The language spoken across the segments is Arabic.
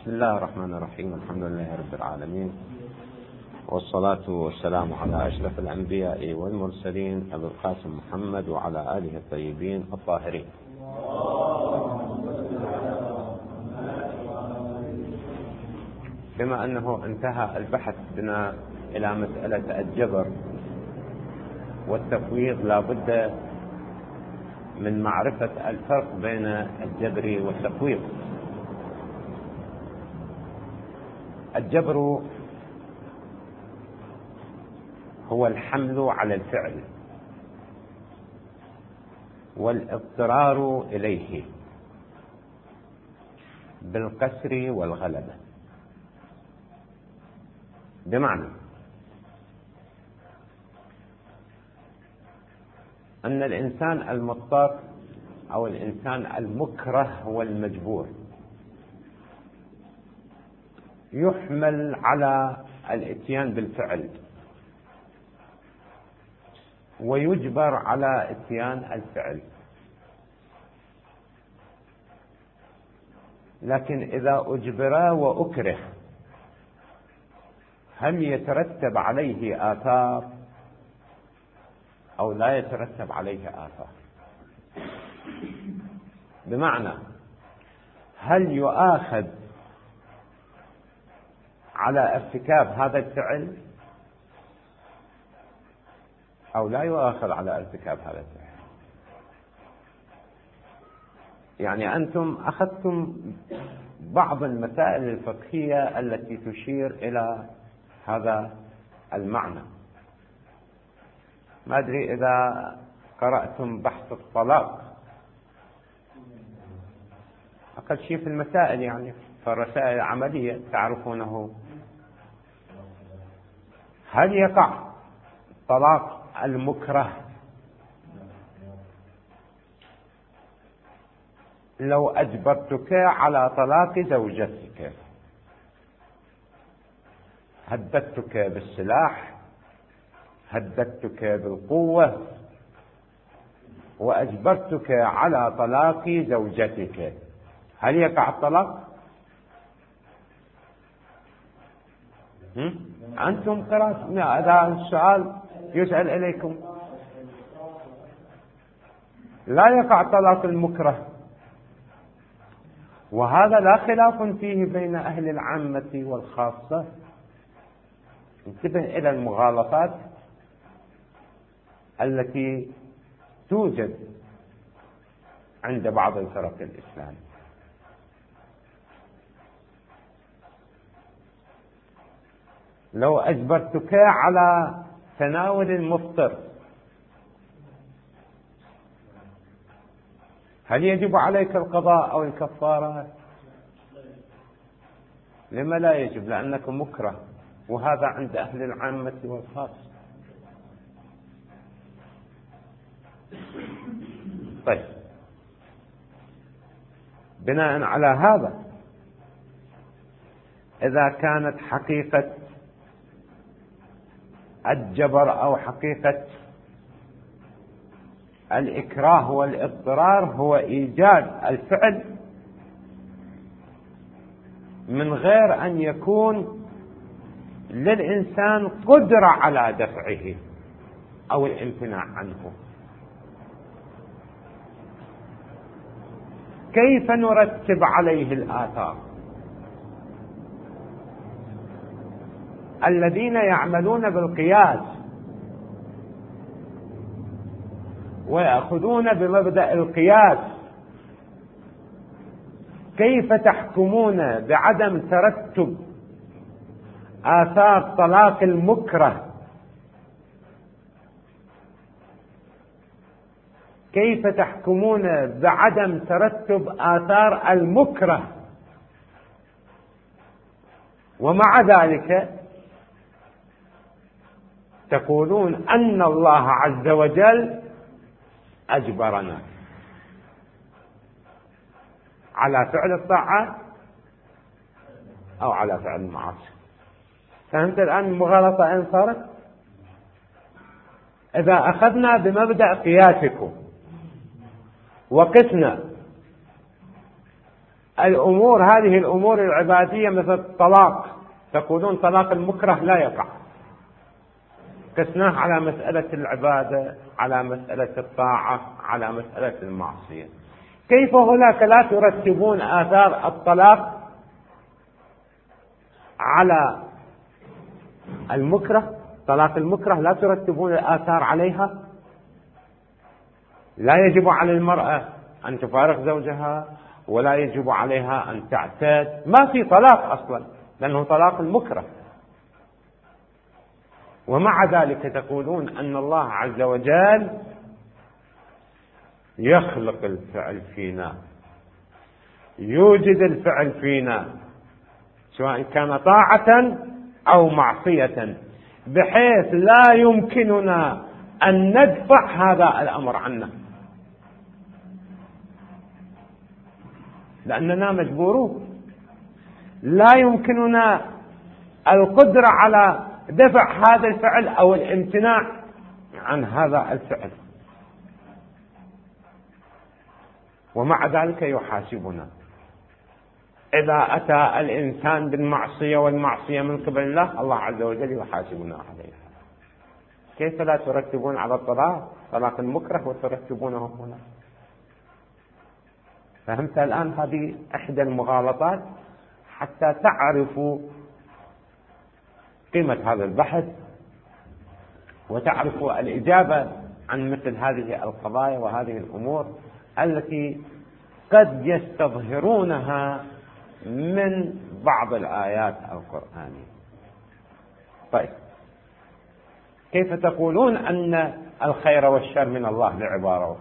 بسم الله الرحمن الرحيم. الحمد لله رب العالمين، والصلاة والسلام على أشرف الأنبياء والمرسلين أبي القاسم محمد وعلى آله الطيبين الطاهرين. بما أنه انتهى البحث بنا إلى مسألة الجبر والتفويض، لا بد من معرفة الفرق بين الجبر والتفويض. الجبر هو الحمل على الفعل والاضطرار إليه بالقسر والغلبة، بمعنى أن الإنسان المضطر أو الإنسان المكره والمجبور يحمل على الاتيان بالفعل ويجبر على اتيان الفعل، لكن إذا أجبر وأكره هل يترتب عليه آثار أو لا يترتب عليه آثار؟ بمعنى هل يؤاخذ على ارتكاب هذا الفعل أو لا يؤاخذ على ارتكاب هذا الفعل؟ يعني أنتم أخذتم بعض المسائل الفقهية التي تشير إلى هذا المعنى. ما أدري إذا قرأتم بحث الطلاق، أقل شيء في المسائل، يعني فالرسائل العملية تعرفونه. هل يقع طلاق المكره لو أجبرتك على طلاق زوجتك، هددتك بالسلاح، هددتك بالقوة، وأجبرتك على طلاق زوجتك، هل يقع الطلاق؟ أنتم قرأتم؟ هذا السؤال يسأل إليكم. لا يقع طلاق المكره، وهذا لا خلاف فيه بين أهل العامة والخاصة. انتبه إلى المغالطات التي توجد عند بعض الفرق الإسلامية. لو أجبرتك على تناول المفطر هل يجب عليك القضاء أو الكفارة؟ لما لا يجب؟ لأنك مكره، وهذا عند أهل العامة والخاصة. طيب، بناء على هذا إذا كانت حقيقة الجبر أو حقيقة الإكراه والاضطرار هو إيجاد الفعل من غير أن يكون للإنسان قدرة على دفعه أو الامتناع عنه، كيف نرتب عليه الآثار؟ الذين يعملون بالقياس ويأخذون بمبدأ القياس، كيف تحكمون بعدم ترتب آثار طلاق المكره؟ كيف تحكمون بعدم ترتب آثار المكره ومع ذلك تقولون أن الله عز وجل أجبرنا على فعل الطاعات أو على فعل المعاصي؟ فهمت الآن المغالطة إن صارت؟ إذا أخذنا بمبدأ قياسكم وقسنا الأمور هذه الأمور العبادية مثل الطلاق، تقولون طلاق المكره لا يقع، قسناه على مسألة العبادة، على مسألة الطاعة، على مسألة المعصية. كيف هناك لا ترتبون آثار الطلاق على المكره؟ طلاق المكره لا ترتبون الآثار عليها؟ لا يجب على المرأة أن تفارق زوجها، ولا يجب عليها أن تعتد، ما في طلاق أصلا لأنه طلاق المكره. ومع ذلك تقولون أن الله عز وجل يخلق الفعل فينا، يوجد الفعل فينا سواء كان طاعة أو معصية، بحيث لا يمكننا أن ندفع هذا الأمر عنا، لأننا مجبورون، لا يمكننا القدرة على دفع هذا الفعل أو الامتناع عن هذا الفعل، ومع ذلك يحاسبنا. إذا أتى الإنسان بالمعصية والمعصية من قبل الله، الله عز وجل يحاسبنا عليها. كيف لا ترتبون على الطلاق طلاق المكره وترتبونه هنا؟ فهمت الآن؟ هذه إحدى المغالطات حتى تعرفوا قيمة هذا البحث وتعرفوا الإجابة عن مثل هذه القضايا وهذه الأمور التي قد يستظهرونها من بعض الآيات القرآنية. طيب، كيف تقولون أن الخير والشر من الله بعبارة؟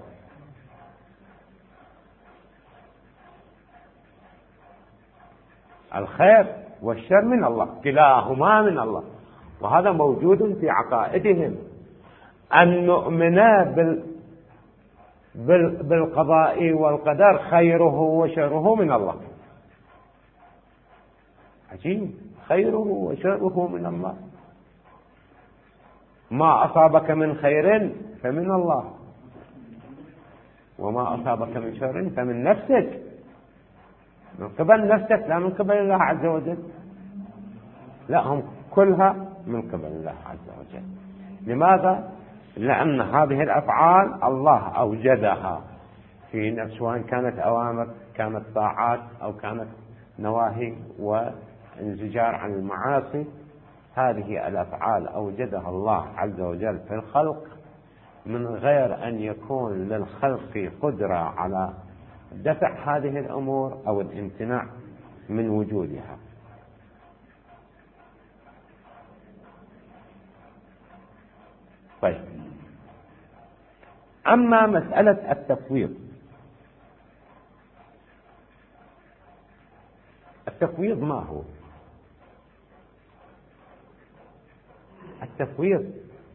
الخير والشر من الله، كلاهما من الله، وهذا موجود في عقائدهم، أن نؤمن بالقضاء والقدر، خيره وشره من الله. عجيب، خيره وشره من الله. ما أصابك من خير فمن الله، وما أصابك من شر فمن نفسك، من قبل نفسك لا من قبل الله عز وجل. لا، هم كلها من قبل الله عز وجل. لماذا؟ لأن هذه الأفعال الله أوجدها في نفس، سواء كانت أوامر، كانت طاعات، أو كانت نواهي وانزجار عن المعاصي. هذه الأفعال أوجدها الله عز وجل في الخلق من غير أن يكون للخلق قدرة على دفع هذه الأمور أو الامتناع من وجودها. طيب، أما مسألة التفويض، التفويض ما هو؟ التفويض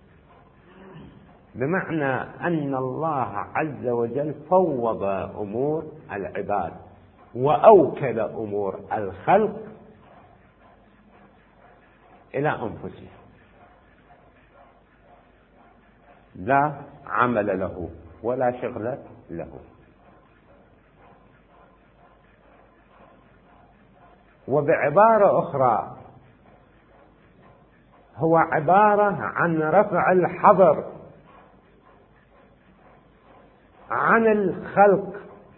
بمعنى أن الله عز وجل فوض أمور العباد وأوكل أمور الخلق إلى أنفسهم، لا عمل له ولا شغل له. وبعبارة أخرى، هو عبارة عن رفع الحظر عن الخلق،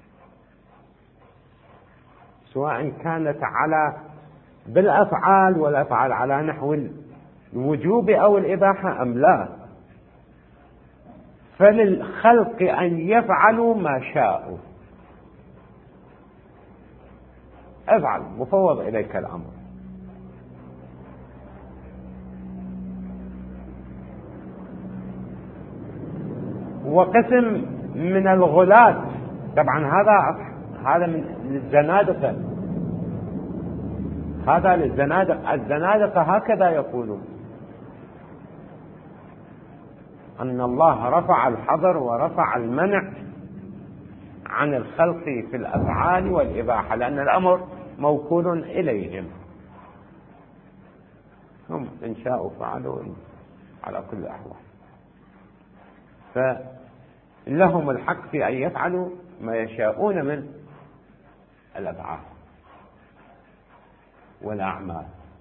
سواء كانت على بالأفعال، والأفعال على نحو الوجوب أو الإباحة أم لا، فللخلق أن يفعلوا ما شاءوا. افعل، مفوض إليك الأمر. وقسم من الغلاة، طبعا هذا من الزنادقة، هذا للزنادقة. الزنادقة هكذا يقولون، أن الله رفع الحظر ورفع المنع عن الخلق في الأفعال والإباحة، لأن الأمر موكول إليهم، هم إن شاءوا فعلوا على كل الأحوال، فلهم الحق في أن يفعلوا ما يشاءون من الأفعال والأعمال.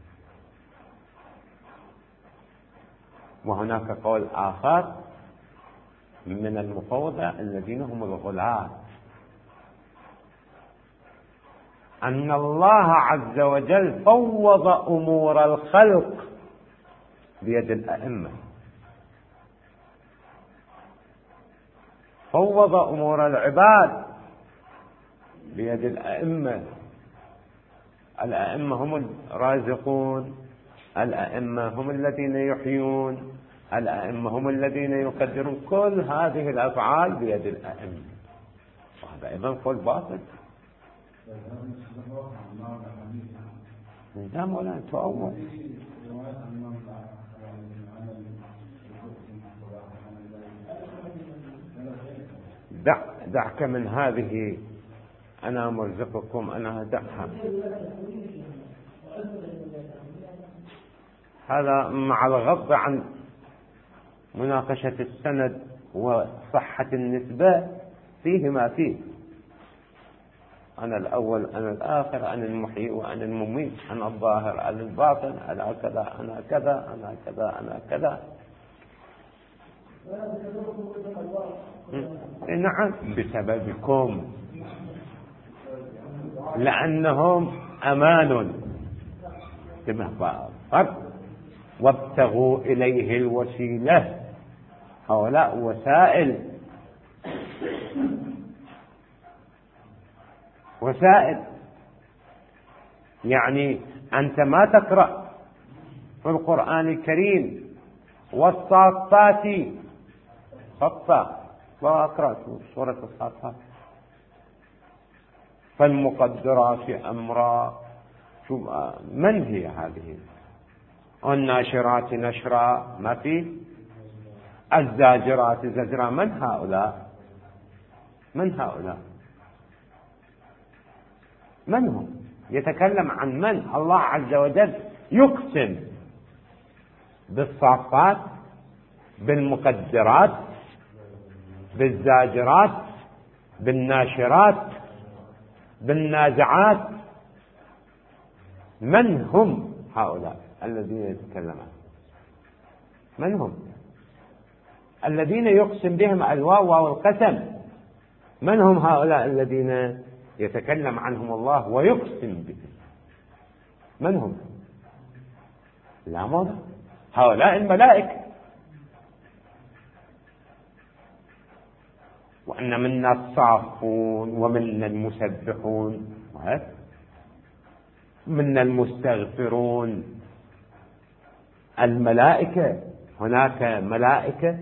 وهناك قول آخر من المفوضة الذين هم الغلاة، أن الله عز وجل فوض أمور الخلق بيد الأئمة، فوض أمور العباد بيد الأئمة. الأئمة هم الرازقون، الأئمة هم الذين يحيون، الأئمة هم الذين يقدرون. كل هذه الأفعال بيد الأئمة، وهذا أيضا قول باطل. نعم ولا تؤول. دعك من هذه أنا مرزقكم، أنا دعها. هذا مع الغض عن مناقشة السند وصحة النسبة فيه ما فيه. أنا الأول، أنا الآخر، أنا المحيي وأنا المميت، أنا الظاهر، أنا الباطن، أنا كذا، أنا كذا، أنا كذا، أنا كذا. نعم بسببكم، لأنهم أمان. وابتغوا إليه الوسيلة، هؤلاء وسائل، وسائل. يعني أنت ما تقرأ في القرآن الكريم والصافات صفا، ما أقرأ سورة الصافات، فالمقدرات أمرا. من هي هذه؟ الناشرات نشرا، ما في. الزاجرات زجرا. من هؤلاء؟ من هؤلاء؟ من هم؟ يتكلم عن من؟ الله عز وجل يقسم بالصافات، بالمقدرات، بالزاجرات، بالناشرات، بالنازعات. من هم هؤلاء الذين يتكلمون؟ من هم الذين يقسم بهم؟ الواو واو القسم. من هم هؤلاء الذين يتكلم عنهم الله ويقسم بهم؟ من هم؟ لا موضع. هؤلاء الملائكة. وأن منا الصافون ومنا المسبحون منا المستغفرون. الملائكة، هناك ملائكة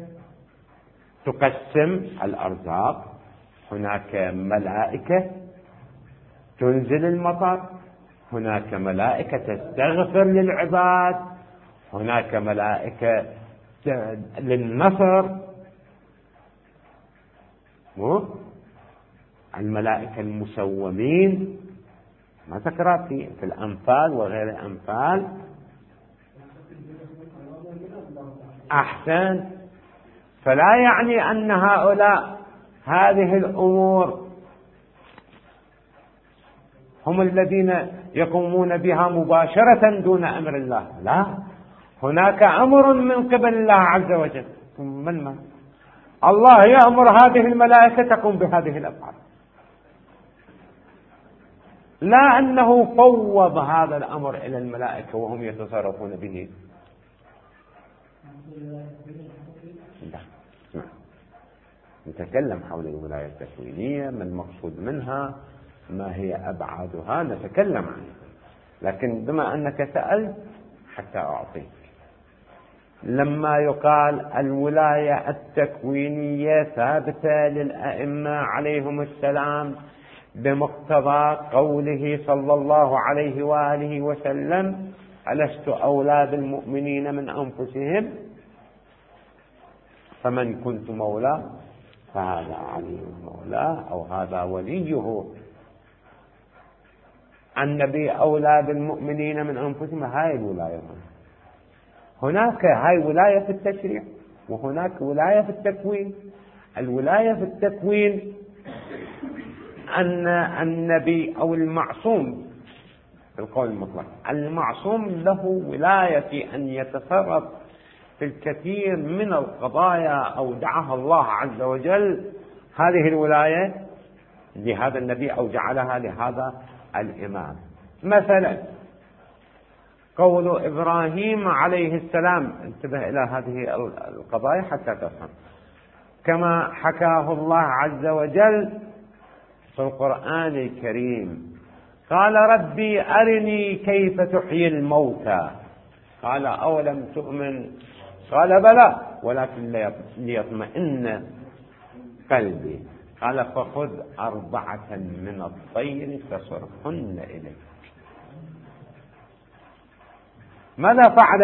تقسم الأرزاق، هناك ملائكة تنزل المطر، هناك ملائكة تستغفر للعباد، هناك ملائكة للنصر. الملائكة المسومين ما تقرأ في الأنفال وغير الأنفال. أحسن. فلا يعني أن هؤلاء هذه الأمور هم الذين يقومون بها مباشرة دون أمر الله. لا، هناك أمر من قبل الله عز وجل. من الله يأمر هذه الملائكة تقوم بهذه الأفعال، لا أنه فوض هذا الأمر إلى الملائكة وهم يتصرفون به. نتكلم حول الولاية التكوينية، ما المقصود منها، ما هي أبعادها، نتكلم عنها. لكن بما أنك سألت حتى أعطيك، لما يقال الولاية التكوينية ثابتة للأئمة عليهم السلام بمقتضى قوله صلى الله عليه وآله وسلم: ألست أولى بالمؤمنين من أنفسهم، فمن كنت مولاه فهذا علي مولاه أو هذا وليه. النبي أولى بالمؤمنين من أنفسهم. هاي الولاية. هناك هاي ولاية في التشريع وهناك ولاية في التكوين. الولاية في التكوين أن النبي أو المعصوم في القول المطلق المعصوم له ولاية في أن يتصرف في الكثير من القضايا أودعها الله عز وجل، هذه الولاية لهذا النبي أو جعلها لهذا الإمام. مثلا قول إبراهيم عليه السلام، انتبه إلى هذه القضايا حتى تفهم، كما حكاه الله عز وجل في القرآن الكريم، قال ربي أرني كيف تحيي الموتى، قال أولم تؤمن، قال بلى ولكن ليطمئن قلبي، قال فخذ 4 من الطير فصرهن إليك. ماذا فعل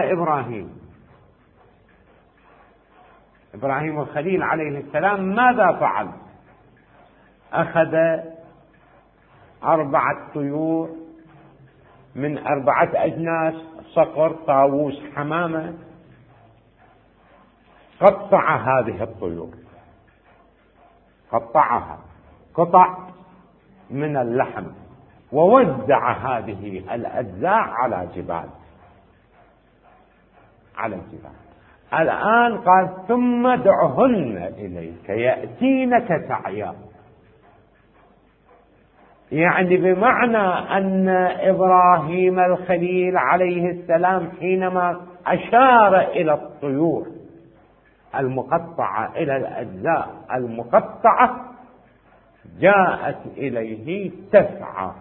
إبراهيم الخليل عليه السلام؟ ماذا فعل؟ أخذ 4 طيور من 4 أجناس، صقر، طاووس، حمامة، قطع هذه الطيور، قطعها قطع من اللحم، ووزع هذه الأجزاء على جبال. الآن قال ثم ادعهن إليك يأتينك سعيا، يعني بمعنى أن إبراهيم الخليل عليه السلام حينما أشار إلى الطيور المقطعة، إلى الأجزاء المقطعة، جاءت إليه تسعى،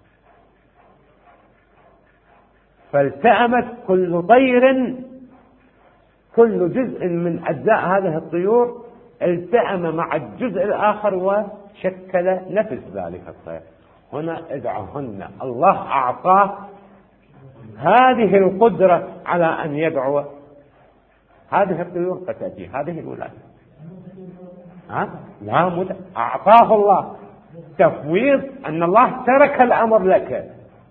فالتأمت كل طير، كل جزء من أجزاء هذه الطيور التأم مع الجزء الآخر وشكل نفس ذلك الطير. هنا ادعهن، الله أعطاه هذه القدرة على أن يدعو هذه الطيور فتأتي، هذه الولاية. لا أعطاه الله تفويض، أن الله ترك الأمر لك.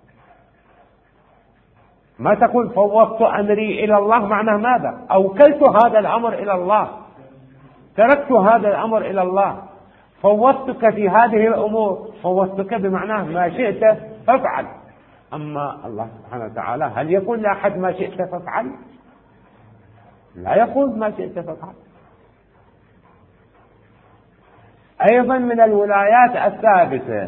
ما تقول فوضت أمري إلى الله، معناه ماذا؟ أوكلت هذا الأمر إلى الله، تركت هذا الأمر إلى الله، فوضتك في هذه الأمور، فوضتك بمعناه ما شئت فافعل. أما الله سبحانه وتعالى هل يقول لأحد ما شئت فافعل؟ لا يقول ما شئت فافعل. أيضا من الولايات الثابتة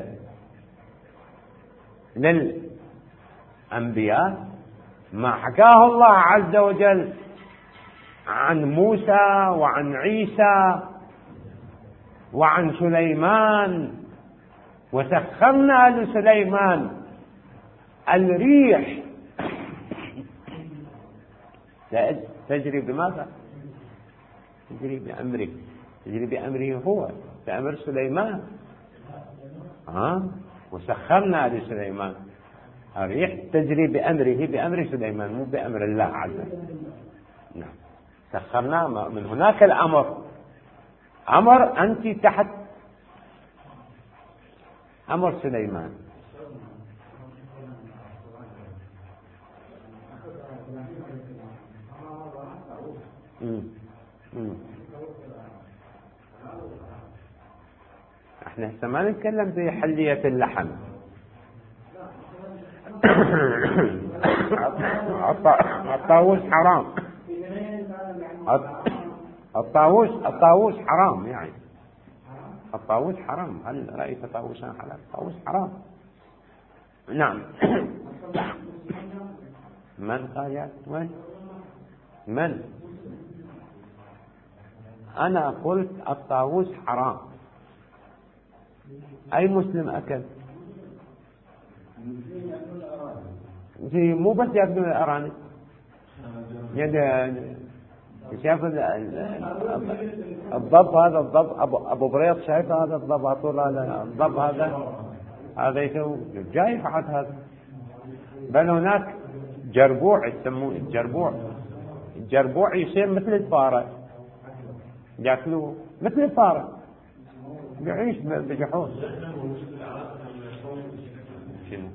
للأنبياء ما حكاه الله عز وجل عن موسى وعن عيسى وعن سليمان، وسخرنا لسليمان الريح تجري بماذا؟ تجري بأمره، تجري بأمره هو، بأمر سليمان. وسخرنا لسليمان الريح تجري بأمره، بأمر سليمان، مو بأمر الله عز وجل. نعم، سخرنا من هناك الأمر، أمر أنت تحت أمر سليمان. احنا هسه ما نتكلم بحلية اللحم. الطاووس حرام، الطاووس حرام، يعني الطاووس حرام. هل رأيت طاووسا حلال؟ الطاووس حرام. نعم. من قال؟ من؟ أنا قلت الطاووس حرام. أي مسلم أكل؟ مو بس يأكلون الأرانب، شايف الضب هذا، الضب أبو بريط، شايف هذا الضب أطول، هذا الضب هذا يسوي جاي فحد هذا. بل هناك جربوع يسموه الجربوع يصير مثل الفارة، يأكلوه مثل الفارة، يعيش بجحور. شنو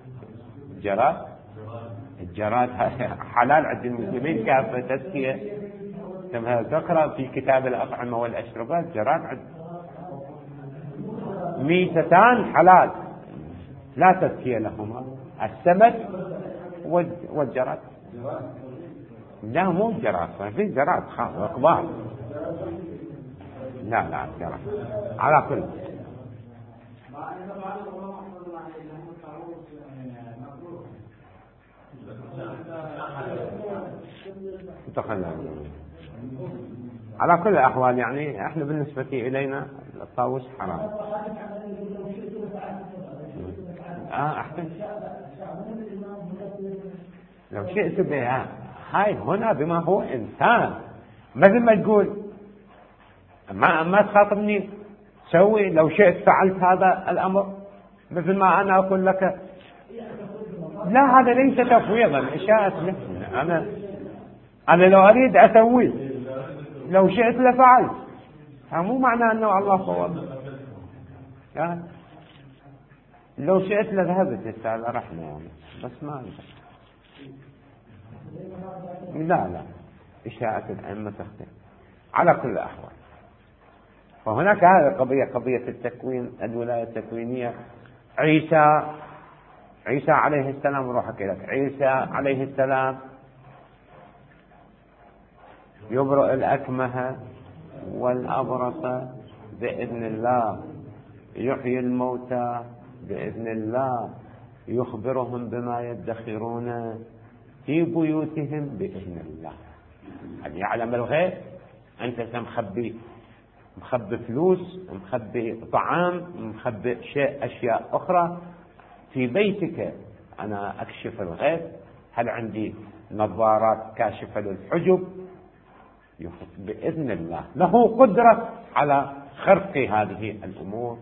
الجراد حلال عند المسلمين كافة، تزكية. تقرأ في كتاب الأطعمة والأشربات جراد ميتتان حلال لا تزكية لهما، السمك والجراد. لا مو الجراد، في جراد كبار. لا جراد على كل. على كل الأحوال يعني احنا بالنسبة إلينا الطاووس حرام. أحسن لو شئت بها هاي هنا بما هو إنسان، مثل ما تقول ما تخاطبني سوي، لو شئت فعلت هذا الأمر مثل ما أنا أقول لك. لا هذا ليس تفويضا، إشاءة نفسي. أنا لو أريد أسوي لو شئت لفعلت، مو معنى أنه الله فوض. لو شئت لذهبت السالة رحمة يعني، بس ما أنت. لا إشاءة الأئمة تختلف على كل الأحوال. وهناك هذه قضية التكوين، الولاية التكوينية. عيسى عليه السلام، روح أحكي لك. عيسى عليه السلام يبرئ الأكمه والأبرص بإذن الله، يحيي الموتى بإذن الله، يخبرهم بما يدخرون في بيوتهم بإذن الله. أن يعلم الغيب. أنت مخبي فلوس، مخبي طعام، مخبي أشياء أخرى في بيتك. أنا أكشف الغيب. هل عندي نظارات كاشفة للحجب؟ بإذن الله له قدرة على خرق هذه الأمور.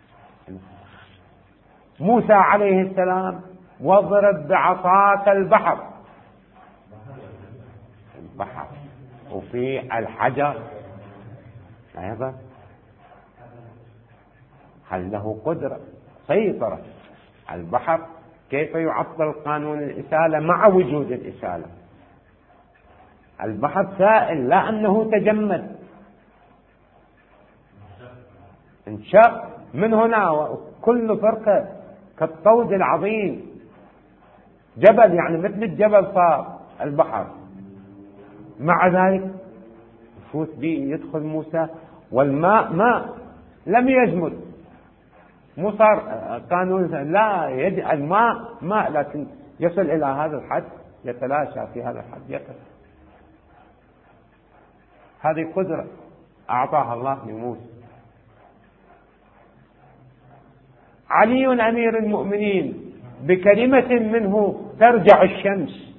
موسى عليه السلام واضرب بعصاك البحر، وفي الحجر أيضا. هل له قدرة سيطرة البحر؟ كيف يعطل قانون الإسالة مع وجود الإسالة؟ البحر سائل، لا أنه تجمد، انشق من هنا. كل فرقة كالطود العظيم، جبل يعني مثل الجبل صار البحر. مع ذلك يفوت به يدخل موسى، والماء ماء لم يجمد. مو صار قانون لا الماء ماء، لكن يصل إلى هذا الحد، يتلاشى في هذا الحد، يصل. هذه قدرة أعطاها الله لموسى. علي أمير المؤمنين بكلمة منه ترجع الشمس.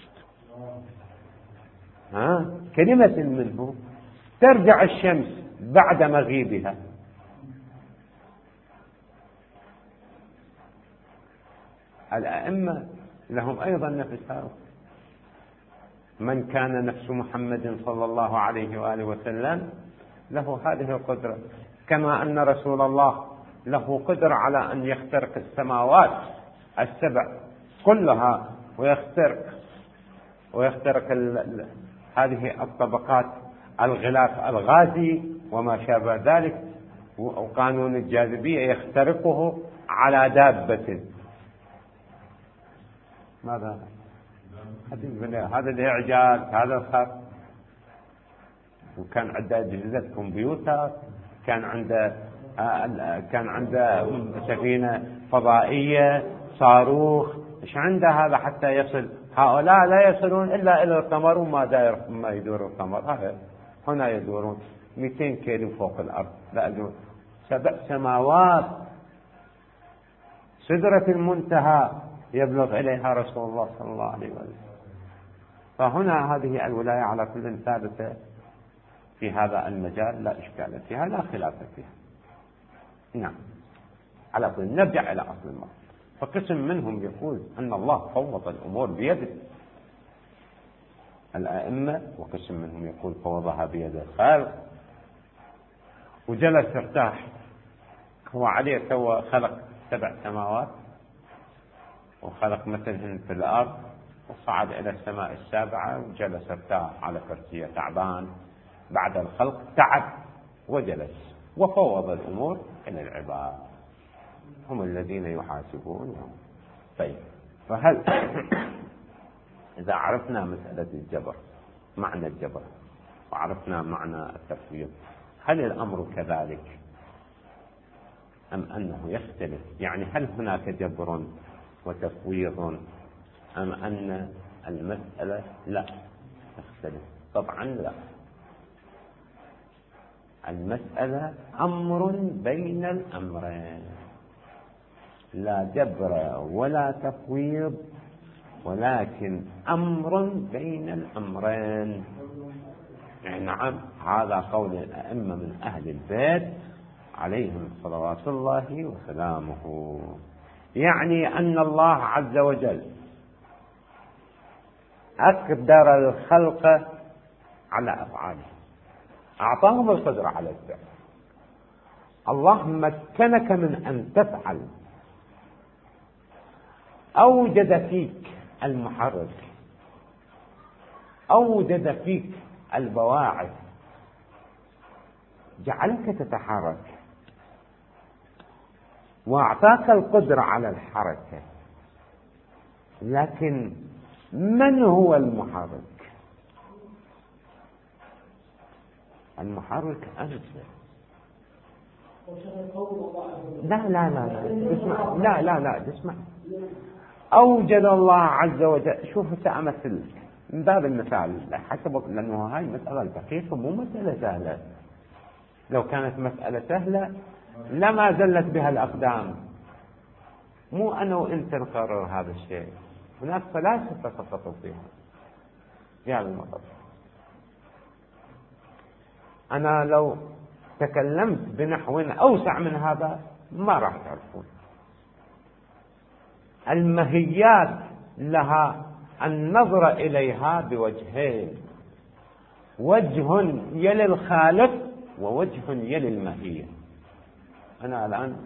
كلمة منه ترجع الشمس بعد مغيبها. الأئمة لهم أيضا نفس هذا. من كان نفس محمد صلى الله عليه وآله وسلم له هذه القدرة، كما أن رسول الله له قدرة على أن يخترق السماوات السبع كلها، ويخترق هذه الطبقات، الغلاف الغازي وما شابه ذلك، وقانون الجاذبية يخترقه على دابة. ماذا هذا الإعجاز، هذا الخط. وكان عنده أجهزة كمبيوتر، كان عنده سفينة فضائية، صاروخ، إيش عنده هذا حتى يصل. هؤلاء لا يصلون إلا إلى القمر، وما يدور القمر. هنا يدورون 200 كيلو فوق الأرض، لا يدور 7 سماوات. سدرة المنتهى يبلغ إليها رسول الله صلى الله عليه وسلم. فهنا هذه الولاية على كل ثابتة في هذا المجال، لا إشكال فيها، لا خلاف فيها. نعم. على كل نرجع إلى أصل الموضوع. فقسم منهم يقول أن الله فوض الأمور بيده، الأئمة، وقسم منهم يقول فوضها بيد الخالق، وجلس ارتاح. هو عليه سوى خلق 7 سماوات، وخلق مثلهن في الأرض، وصعد إلى السماء السابعة وجلس ارتاح على كرسيه تعبان. بعد الخلق تعب وجلس وفوض الأمور إلى العباد. هم الذين يحاسبون. طيب، فهل إذا عرفنا مسألة الجبر، معنى الجبر، وعرفنا معنى التفويض، هل الأمر كذلك أم أنه يختلف؟ يعني هل هناك جبر وتفويض أم أن المسألة لا تختلف؟ طبعا لا، المسألة أمر بين الأمرين، لا جبر ولا تفويض، ولكن أمر بين الأمرين. يعني نعم، هذا قول الأئمة من أهل البيت عليهم صلوات الله وسلامه. يعني أن الله عز وجل أقدر الخلق على أفعاله، أعطاهم القدرة على الفعل. الله مكنك من أن تفعل، أوجد فيك المحرك، أوجد فيك البواعث، جعلك تتحرك، وأعطاك القدرة على الحركة. لكن من هو المحرك؟ المحرك أنت. لا لا لا لا اسمع، لا لا لا اسمع. أوجد الله عز وجل. شوف سأمثل من باب المثال حسب، لأنه هاي مسألة دقيقة، مو مسألة سهلة. لو كانت مسألة سهلة لما زلت بها الأقدام. مو أنا وإنت نقرر هذا الشيء، هناك فلاسفة سقطوا فيها في هذا المطلب. أنا لو تكلمت بنحو أوسع من هذا ما راح تعرفون. المهيات لها النظر إليها بوجهين، وجه يلي الخالق ووجه يلي المهية. أنا الآن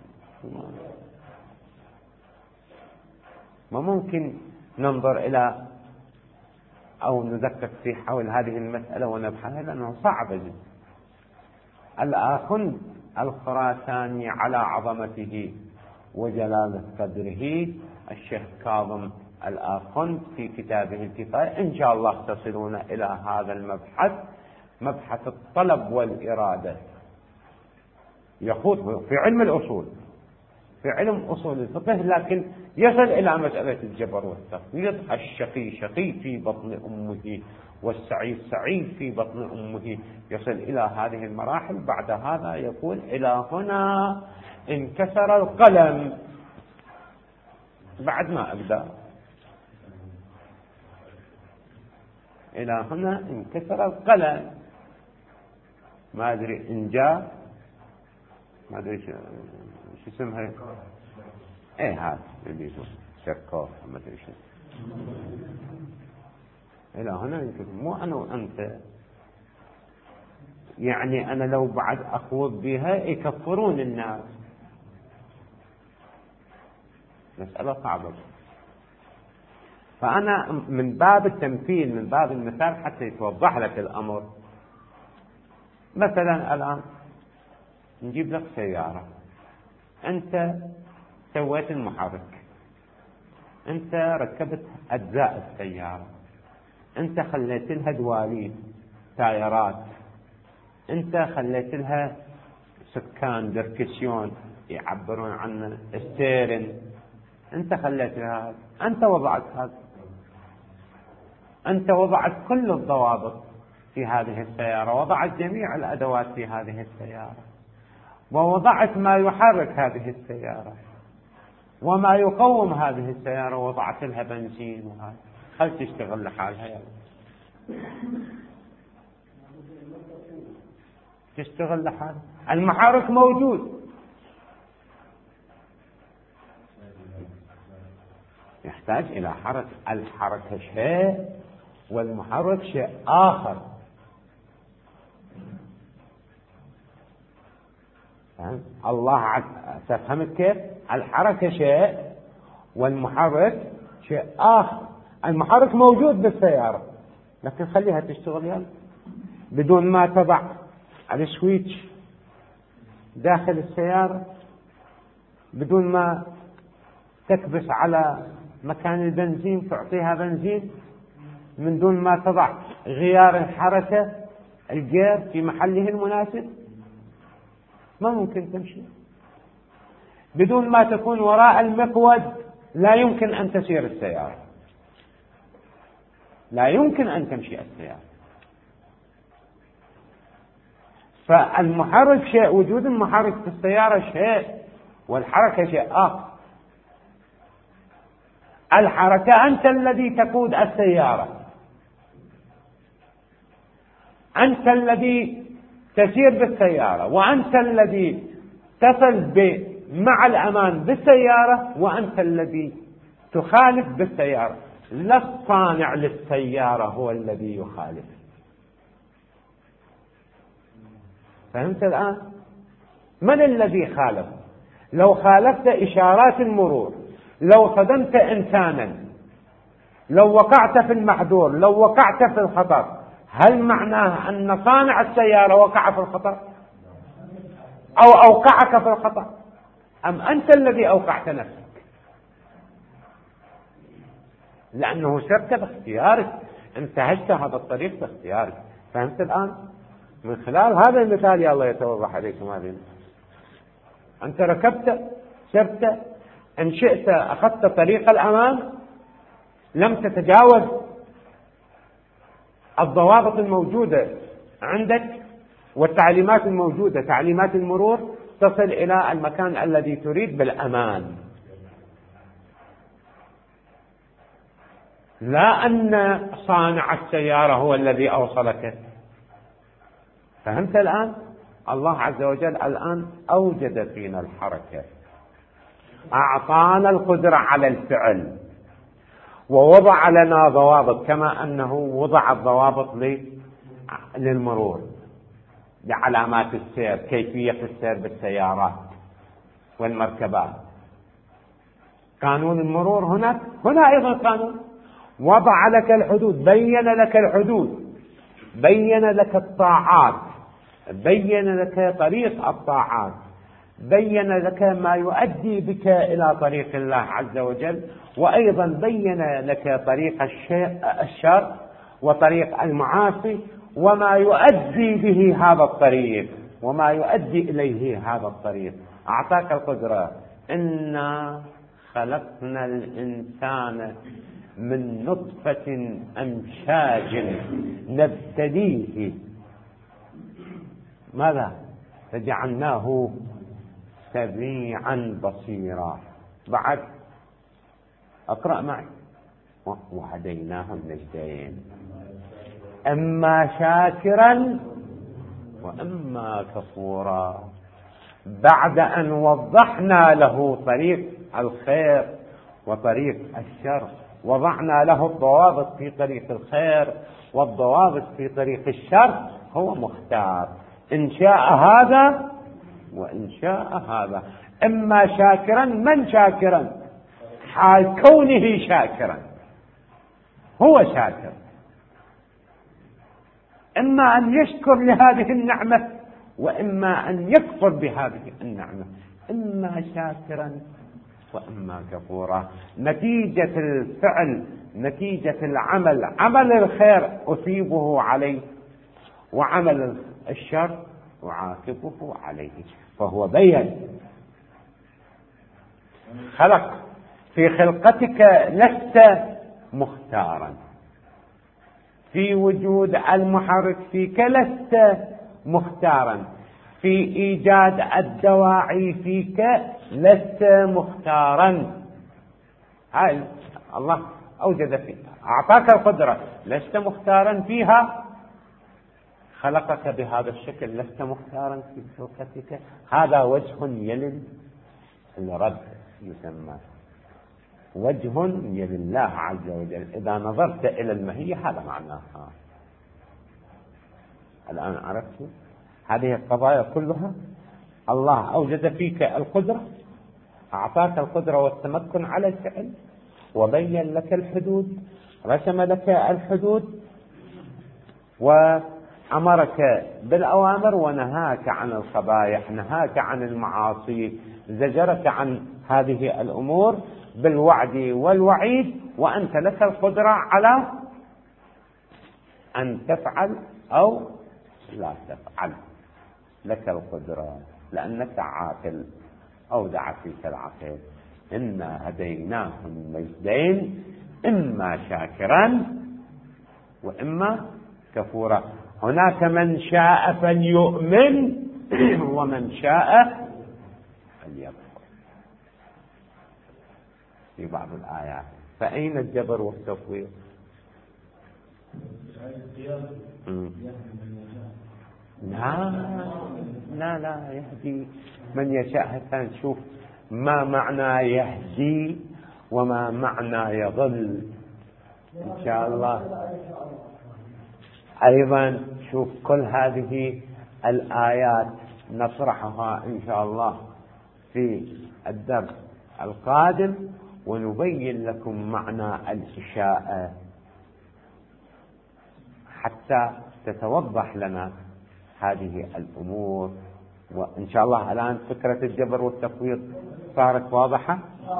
ما ممكن ننظر إلى أو نذكر في حول هذه المسألة ونبحثها، لأنه صعبة جدا. الآخند الخراساني على عظمته وجلالة قدره الشيخ كاظم الآخند في كتابه الكفاية، إن شاء الله تصلون إلى هذا المبحث، مبحث الطلب والإرادة، يخوض في علم الأصول، في علم أصول الفقه، لكن يصل إلى مسألة الجبر والتفويض. الشقي شقي في بطن أمه والسعيد سعيد في بطن أمه، يصل إلى هذه المراحل. بعد هذا يقول إلى هنا انكسر القلم. بعد ما أبدأ إلى هنا انكسر القلم، ما أدري إن جاء، ما أدري شو اسمها، إيه هذا اللي يقول شكوك ما أدري شو. إلى هنا انكسر، مو أنا وأنت. يعني أنا لو بعد أخوض بها يكفرون الناس، مسألة صعبة. فأنا من باب التمثيل، من باب المثال، حتى يتوضح لك الأمر. مثلا الآن نجيب لك سيارة، أنت سويت المحرك، أنت ركبت أجزاء السيارة، أنت خليت لها دواليب، تايرات، أنت خليت لها سكان دركسيون يعبرون عنه، ستيرن، أنت خليت لها هذا، أنت وضعت هذا، أنت وضعت كل الضوابط في هذه السيارة، وضعت جميع الأدوات في هذه السيارة، ووضعت ما يحرك هذه السيارة وما يقوم هذه السيارة، وضعت لها بنزين وهذا. هل تشتغل لحالها؟ يعني تشتغل لحالها؟ المحرك موجود، يحتاج إلى حركة. الحركة شيء والمحرك شيء آخر. الله تفهمت كيف؟ الحركة شيء والمحرك شيء آخر. المحرك موجود بالسيارة، لكن خليها تشتغل يلا بدون ما تضع السويتش داخل السيارة، بدون ما تكبس على مكان البنزين تعطيها بنزين، من دون ما تضع غيار الحركة الجير في محله المناسب، ما ممكن تمشي. بدون ما تكون وراء المقود لا يمكن أن تسير السيارة، لا يمكن أن تمشي السيارة. فالمحرك شيء، وجود المحرك في السيارة شيء، والحركة شيء آخر. الحركة أنت الذي تقود السيارة، أنت الذي تسير بالسيارة، وأنت الذي تصل مع الأمان بالسيارة، وأنت الذي تخالف بالسيارة. لا الصانع للسيارة هو الذي يخالف. فهمت الآن؟ من الذي خالف؟ لو خالفت إشارات المرور، لو صدمت إنسانا، لو وقعت في المحظور، لو وقعت في الخطر، هل معناه أن صانع السيارة وقع في الخطر أو أوقعك في الخطر، أم أنت الذي أوقعت نفسك؟ لأنه سرت باختيارك، انتهجت هذا الطريق باختيارك. فهمت الآن؟ من خلال هذا المثال يا الله يتوضح عليكم هذه. أنت ركبت، سرت، إن شئت أخذت طريق الأمان، لم تتجاوز الضوابط الموجودة عندك والتعليمات الموجودة، تعليمات المرور، تصل إلى المكان الذي تريد بالأمان. لا أن صانع السيارة هو الذي أوصلك. فهمت الآن؟ الله عز وجل الآن أوجد فينا الحركة، أعطانا القدرة على الفعل، ووضع لنا ضوابط، كما أنه وضع الضوابط للمرور، لعلامات السير، كيفية السير بالسيارات والمركبات. قانون المرور هنا أيضا قانون، وضع لك الحدود، بين لك الحدود، بين لك الطاعات، بين لك طريق الطاعات، بين لك ما يؤدي بك إلى طريق الله عز وجل، وأيضا بين لك طريق الشر وطريق المعاصي، وما يؤدي به هذا الطريق وما يؤدي إليه هذا الطريق. أعطاك القدرة. إنا خلقنا الإنسان من نطفة أمشاج نبتليه، ماذا؟ فجعلناه سميعا بصيرا. بعد اقرأ معي. وهديناه النجدين، اما شاكرا واما كفورا. بعد ان وضحنا له طريق الخير وطريق الشر، وضعنا له الضوابط في طريق الخير والضوابط في طريق الشر، هو مختار إن شاء هذا وإن شاء هذا. إما شاكرا، من شاكرا؟ حال كونه شاكرا، هو شاكر. إما أن يشكر لهذه النعمة، وإما أن يكفر بهذه النعمة. إما شاكرا وإما كفورا. نتيجة الفعل، نتيجة العمل، عمل الخير أثيبه عليه، وعمل الشر أعاقبه عليه. فهو بين خلق. في خلقتك لست مختارا، في وجود المحرك فيك لست مختارا، في إيجاد الدواعي فيك لست مختارا. هاي الله أوجد فيك، أعطاك القدرة، لست مختارا فيها، خلقك بهذا الشكل، لست مختارا في خلقتك. هذا وجه يلي الرب، يسمى وجه يلي الله عز وجل. إذا نظرت إلى الماهية هذا معناها. الآن عرفت هذه القضايا كلها. الله أوجد فيك القدرة، أعطاك القدرة والتمكن على الفعل، وبين لك الحدود، رسم لك الحدود، أمرك بالأوامر ونهاك عن الخبائح، نهاك عن المعاصي، زجرك عن هذه الأمور بالوعد والوعيد، وأنت لك القدرة على أن تفعل أو لا تفعل، لك القدرة لأنك عاقل، أودع فيك العقل. إنا هديناه النجدين إما شاكرا وإما كفورا. هناك من شاء فليؤمن ومن شاء فليكفر في بعض الآيات. فأين الجبر والتفويض؟ لا يهدي من يشاء. حتى نشوف ما معنى يهدي وما معنى يضل إن شاء الله. أيضا شوف كل هذه الآيات نطرحها إن شاء الله في الدرس القادم، ونبين لكم معنى الإشاءة حتى تتوضح لنا هذه الأمور. وإن شاء الله الآن فكرة الجبر والتفويض صارت واضحة.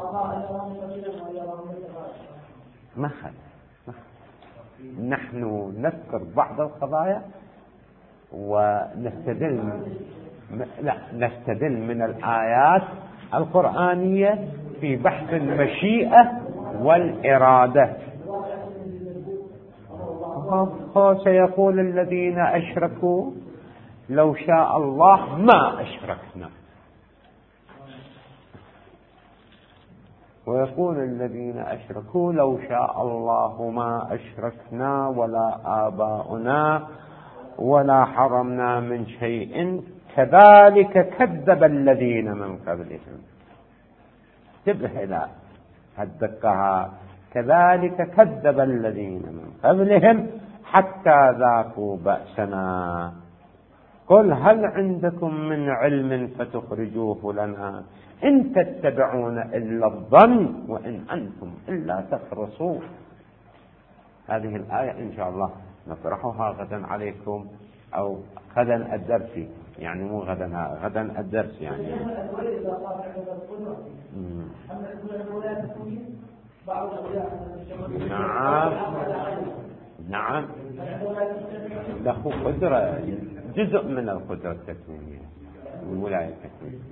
نحن نذكر بعض القضايا ونستدل من الآيات القرآنية في بحث المشيئة والإرادة. سيقول الذين أشركوا لو شاء الله ما أشركنا، ويقول الذين أشركوا لو شاء الله ما أشركنا ولا آباؤنا ولا حرمنا من شيء كذلك كذب الذين من قبلهم. انتبه إلى هالدقة، كذلك كذب الذين من قبلهم حتى ذاقوا بأسنا قل هل عندكم من علم فتخرجوه لنا إن تتبعون إلا الظن وإن أنتم إلا تخرصون. هذه الآية إن شاء الله نطرحها غدا عليكم، أو غدا الدرس، يعني مو غدا الدرس يعني. نعم له قدرة، جزء من القدرة التكوينية، الولاية التكوينية.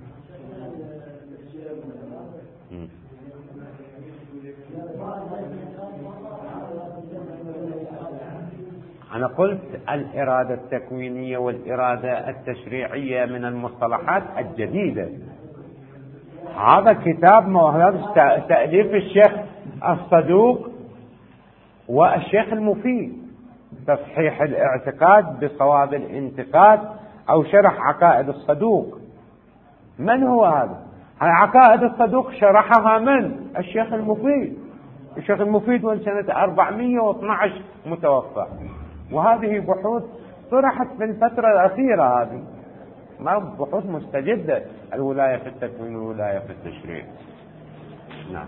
أنا قلت الإرادة التكوينية والإرادة التشريعية من المصطلحات الجديدة. هذا كتاب موهب تأليف الشيخ الصدوق والشيخ المفيد، تصحيح الاعتقاد بصواب الانتقاد، أو شرح عقائد الصدوق. من هو هذا؟ عقائد الصدوق شرحها من؟ الشيخ المفيد. الشيخ المفيد من سنة 412 متوفى، وهذه بحوث طرحت في الفترة الأخيرة، هذه ما بحوث مستجدة، الولاية في التكوين والولاية في التشريع. نعم.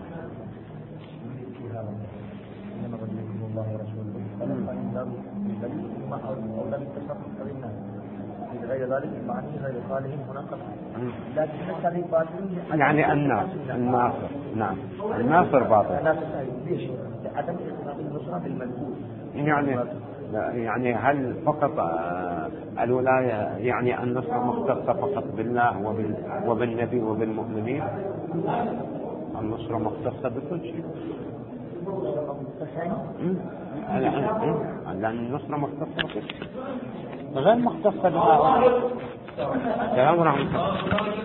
غير ذلك المعني غير صالح مناقض، لكن يعني الناصر نعم، الناصر باطل. ليش؟ عدم النصرة بالمنزول. يعني هل فقط الولاية يعني النصرة مختصة فقط بالله وبالنبي وبالمؤمنين؟ النصرة مختصة بكل شيء. لأن النصرة مختصة بكل شيء، غير مختصة بهؤلاء. السلام ورحمة الله.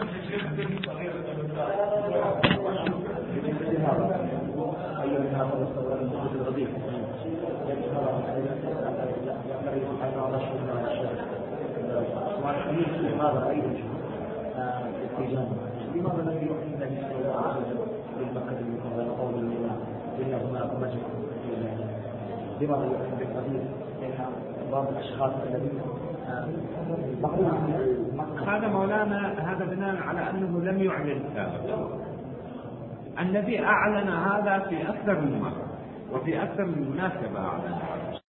لماذا رأيت استجابة؟ لماذا لم يؤمن النبي صلى الله عليه وسلم بالبكر من قول الله إنهما مجمع؟ لماذا يؤمن بالقدير؟ بعض الأشخاص الذين هذا مولانا، هذا بناء على أنه لم يعلن سابقا. النبي أعلن هذا في أكثر من مرة وفي أكثر من مناسبة أعلن.